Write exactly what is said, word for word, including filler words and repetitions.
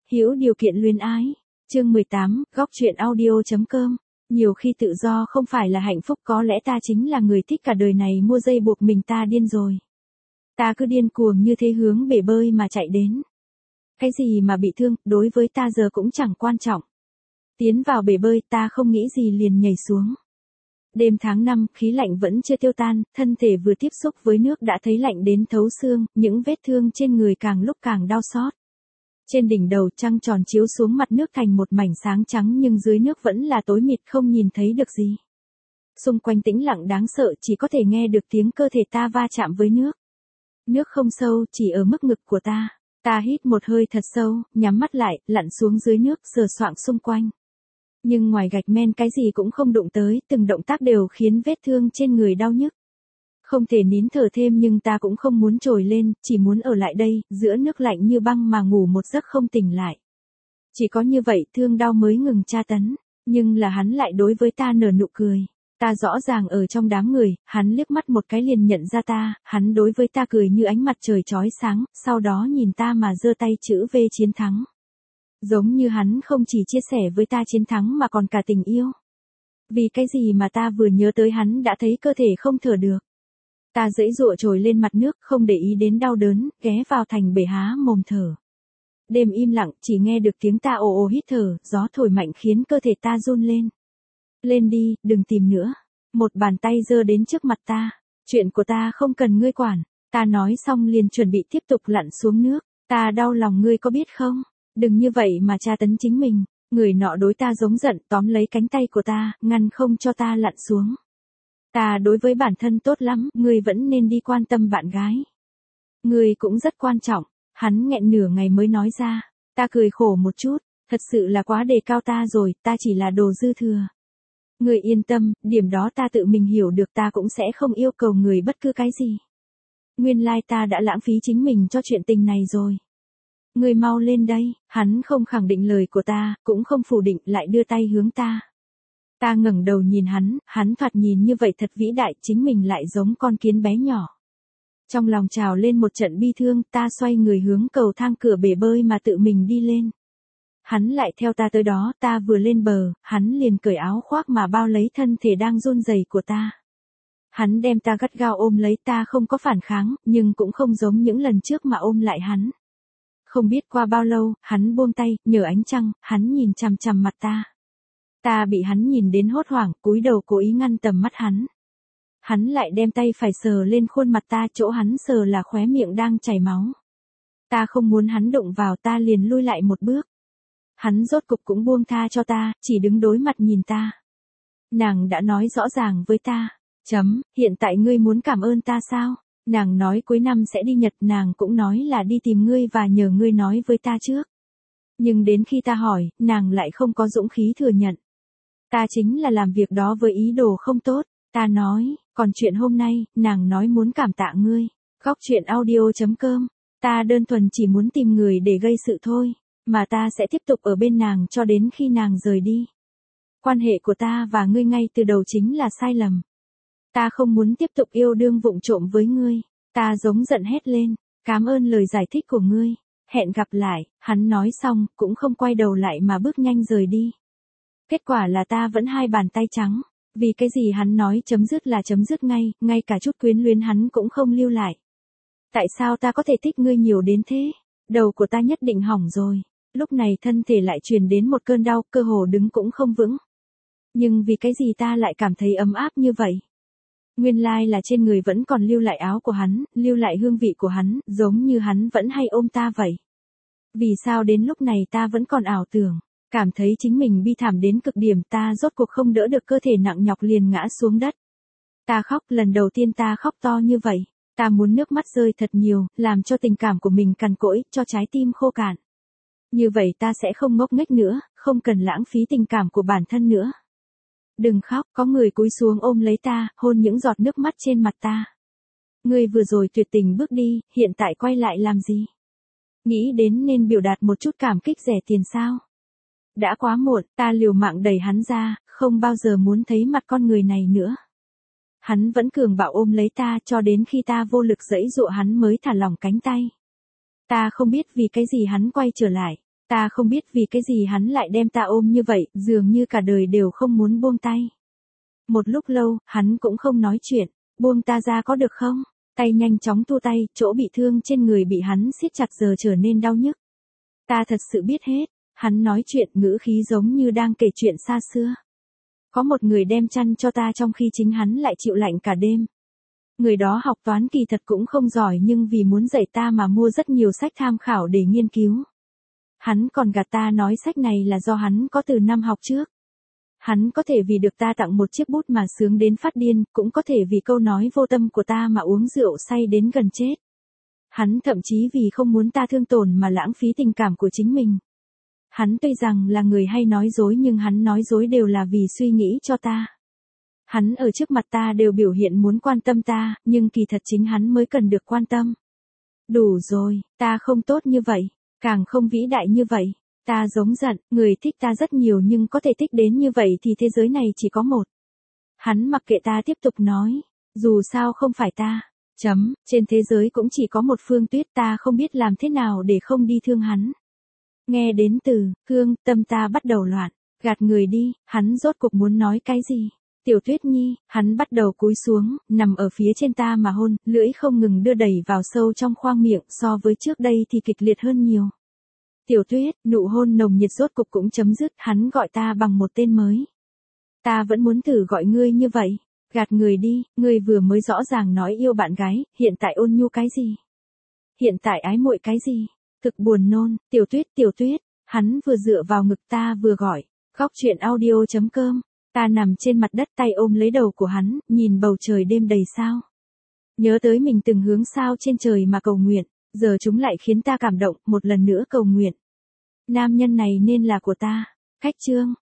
Hữu điều kiện luyến ái. Chương mười tám, góc truyện audio.com. Nhiều khi tự do không phải là hạnh phúc, có lẽ ta chính là người thích cả đời này mua dây buộc mình, ta điên rồi. Ta cứ điên cuồng như thế hướng bể bơi mà chạy đến. Cái gì mà bị thương, đối với ta giờ cũng chẳng quan trọng. Tiến vào bể bơi, ta không nghĩ gì liền nhảy xuống. Đêm tháng năm, khí lạnh vẫn chưa tiêu tan, thân thể vừa tiếp xúc với nước đã thấy lạnh đến thấu xương, những vết thương trên người càng lúc càng đau xót. Trên đỉnh đầu, trăng tròn chiếu xuống mặt nước thành một mảnh sáng trắng, nhưng dưới nước vẫn là tối mịt, không nhìn thấy được gì. Xung quanh tĩnh lặng đáng sợ, chỉ có thể nghe được tiếng cơ thể ta va chạm với nước. Nước không sâu, chỉ ở mức ngực của ta. Ta hít một hơi thật sâu, nhắm mắt lại, lặn xuống dưới nước, sờ soạng xung quanh. Nhưng ngoài gạch men cái gì cũng không đụng tới, từng động tác đều khiến vết thương trên người đau nhức. Không thể nín thở thêm, nhưng ta cũng không muốn trồi lên, chỉ muốn ở lại đây, giữa nước lạnh như băng mà ngủ một giấc không tỉnh lại. Chỉ có như vậy thương đau mới ngừng tra tấn, nhưng là hắn lại đối với ta nở nụ cười. Ta rõ ràng ở trong đám người, hắn liếc mắt một cái liền nhận ra ta, hắn đối với ta cười như ánh mặt trời chói sáng, sau đó nhìn ta mà giơ tay chữ V chiến thắng. Giống như hắn không chỉ chia sẻ với ta chiến thắng mà còn cả tình yêu. Vì cái gì mà ta vừa nhớ tới hắn đã thấy cơ thể không thở được. Ta giãy giụa trồi lên mặt nước, không để ý đến đau đớn, ghé vào thành bể há mồm thở. Đêm im lặng, chỉ nghe được tiếng ta ồ ồ hít thở, gió thổi mạnh khiến cơ thể ta run lên. Lên đi, đừng tìm nữa. Một bàn tay giơ đến trước mặt ta. Chuyện của ta không cần ngươi quản. Ta nói xong liền chuẩn bị tiếp tục lặn xuống nước. Ta đau lòng ngươi có biết không? Đừng như vậy mà tra tấn chính mình. Người nọ đối ta giống giận, tóm lấy cánh tay của ta, ngăn không cho ta lặn xuống. Ta đối với bản thân tốt lắm, ngươi vẫn nên đi quan tâm bạn gái. Ngươi cũng rất quan trọng. Hắn nghẹn nửa ngày mới nói ra. Ta cười khổ một chút, thật sự là quá đề cao ta rồi, ta chỉ là đồ dư thừa. Ngươi yên tâm, điểm đó ta tự mình hiểu được, ta cũng sẽ không yêu cầu người bất cứ cái gì. Nguyên lai ta đã lãng phí chính mình cho chuyện tình này rồi. Ngươi mau lên đây, hắn không khẳng định lời của ta, cũng không phủ định, lại đưa tay hướng ta. Ta ngẩng đầu nhìn hắn, hắn thoạt nhìn như vậy thật vĩ đại, chính mình lại giống con kiến bé nhỏ. Trong lòng trào lên một trận bi thương, ta xoay người hướng cầu thang cửa bể bơi mà tự mình đi lên. Hắn lại theo ta tới đó, ta vừa lên bờ, hắn liền cởi áo khoác mà bao lấy thân thể đang run rẩy của ta. Hắn đem ta gắt gao ôm lấy, ta không có phản kháng, nhưng cũng không giống những lần trước mà ôm lại hắn. Không biết qua bao lâu, hắn buông tay, nhờ ánh trăng, hắn nhìn chằm chằm mặt ta. Ta bị hắn nhìn đến hốt hoảng, cúi đầu cố ý ngăn tầm mắt hắn. Hắn lại đem tay phải sờ lên khuôn mặt ta, chỗ hắn sờ là khóe miệng đang chảy máu. Ta không muốn hắn đụng vào, ta liền lui lại một bước. Hắn rốt cục cũng buông tha cho ta, chỉ đứng đối mặt nhìn ta. Nàng đã nói rõ ràng với ta. Chấm, hiện tại ngươi muốn cảm ơn ta sao? Nàng nói cuối năm sẽ đi Nhật, nàng cũng nói là đi tìm ngươi và nhờ ngươi nói với ta trước. Nhưng đến khi ta hỏi, nàng lại không có dũng khí thừa nhận. Ta chính là làm việc đó với ý đồ không tốt. Ta nói, còn chuyện hôm nay, nàng nói muốn cảm tạ ngươi. Góc truyện audio.com. Ta đơn thuần chỉ muốn tìm người để gây sự thôi. Mà ta sẽ tiếp tục ở bên nàng cho đến khi nàng rời đi. Quan hệ của ta và ngươi ngay từ đầu chính là sai lầm. Ta không muốn tiếp tục yêu đương vụng trộm với ngươi. Ta giống giận hét lên. Cảm ơn lời giải thích của ngươi. Hẹn gặp lại. Hắn nói xong, cũng không quay đầu lại mà bước nhanh rời đi. Kết quả là ta vẫn hai bàn tay trắng. Vì cái gì hắn nói chấm dứt là chấm dứt ngay, ngay cả chút quyến luyến hắn cũng không lưu lại. Tại sao ta có thể thích ngươi nhiều đến thế? Đầu của ta nhất định hỏng rồi. Lúc này thân thể lại truyền đến một cơn đau, cơ hồ đứng cũng không vững. Nhưng vì cái gì ta lại cảm thấy ấm áp như vậy? Nguyên lai là trên người vẫn còn lưu lại áo của hắn, lưu lại hương vị của hắn, giống như hắn vẫn hay ôm ta vậy. Vì sao đến lúc này ta vẫn còn ảo tưởng, cảm thấy chính mình bi thảm đến cực điểm, ta rốt cuộc không đỡ được cơ thể nặng nhọc liền ngã xuống đất. Ta khóc, lần đầu tiên ta khóc to như vậy. Ta muốn nước mắt rơi thật nhiều, làm cho tình cảm của mình cằn cỗi, cho trái tim khô cạn. Như vậy ta sẽ không ngốc nghếch nữa, không cần lãng phí tình cảm của bản thân nữa. Đừng khóc, có người cúi xuống ôm lấy ta, hôn những giọt nước mắt trên mặt ta. Ngươi vừa rồi tuyệt tình bước đi, hiện tại quay lại làm gì? Nghĩ đến nên biểu đạt một chút cảm kích rẻ tiền sao? Đã quá muộn, ta liều mạng đẩy hắn ra, không bao giờ muốn thấy mặt con người này nữa. Hắn vẫn cường bạo ôm lấy ta cho đến khi ta vô lực giãy giụa hắn mới thả lỏng cánh tay. Ta không biết vì cái gì hắn quay trở lại. Ta không biết vì cái gì hắn lại đem ta ôm như vậy, dường như cả đời đều không muốn buông tay. Một lúc lâu, hắn cũng không nói chuyện, buông ta ra có được không? Tay nhanh chóng tua tay, chỗ bị thương trên người bị hắn siết chặt giờ trở nên đau nhức. Ta thật sự biết hết, hắn nói chuyện ngữ khí giống như đang kể chuyện xa xưa. Có một người đem chăn cho ta trong khi chính hắn lại chịu lạnh cả đêm. Người đó học toán kỳ thật cũng không giỏi nhưng vì muốn dạy ta mà mua rất nhiều sách tham khảo để nghiên cứu. Hắn còn gạt ta nói sách này là do hắn có từ năm học trước. Hắn có thể vì được ta tặng một chiếc bút mà sướng đến phát điên, cũng có thể vì câu nói vô tâm của ta mà uống rượu say đến gần chết. Hắn thậm chí vì không muốn ta thương tổn mà lãng phí tình cảm của chính mình. Hắn tuy rằng là người hay nói dối nhưng hắn nói dối đều là vì suy nghĩ cho ta. Hắn ở trước mặt ta đều biểu hiện muốn quan tâm ta, nhưng kỳ thật chính hắn mới cần được quan tâm. Đủ rồi, ta không tốt như vậy, càng không vĩ đại như vậy. Ta giống giận, người thích ta rất nhiều nhưng có thể thích đến như vậy thì thế giới này chỉ có một. Hắn mặc kệ ta tiếp tục nói, dù sao không phải ta. Chấm, trên thế giới cũng chỉ có một Phương Tuyết, ta không biết làm thế nào để không đi thương hắn. Nghe đến từ, Hương, tâm ta bắt đầu loạn, gạt người đi, hắn rốt cuộc muốn nói cái gì? Tiểu Tuyết Nhi, hắn bắt đầu cúi xuống, nằm ở phía trên ta mà hôn, lưỡi không ngừng đưa đẩy vào sâu trong khoang miệng, so với trước đây thì kịch liệt hơn nhiều. Tiểu Tuyết, nụ hôn nồng nhiệt rốt cục cũng chấm dứt, hắn gọi ta bằng một tên mới. Ta vẫn muốn thử gọi ngươi như vậy. Gạt người đi, ngươi vừa mới rõ ràng nói yêu bạn gái, hiện tại ôn nhu cái gì? Hiện tại ái muội cái gì? Thực buồn nôn, Tiểu Tuyết, Tiểu Tuyết, hắn vừa dựa vào ngực ta vừa gọi, góc chuyện audio chấm com, ta nằm trên mặt đất tay ôm lấy đầu của hắn, nhìn bầu trời đêm đầy sao. Nhớ tới mình từng hướng sao trên trời mà cầu nguyện, giờ chúng lại khiến ta cảm động, một lần nữa cầu nguyện. Nam nhân này nên là của ta. Khách chương.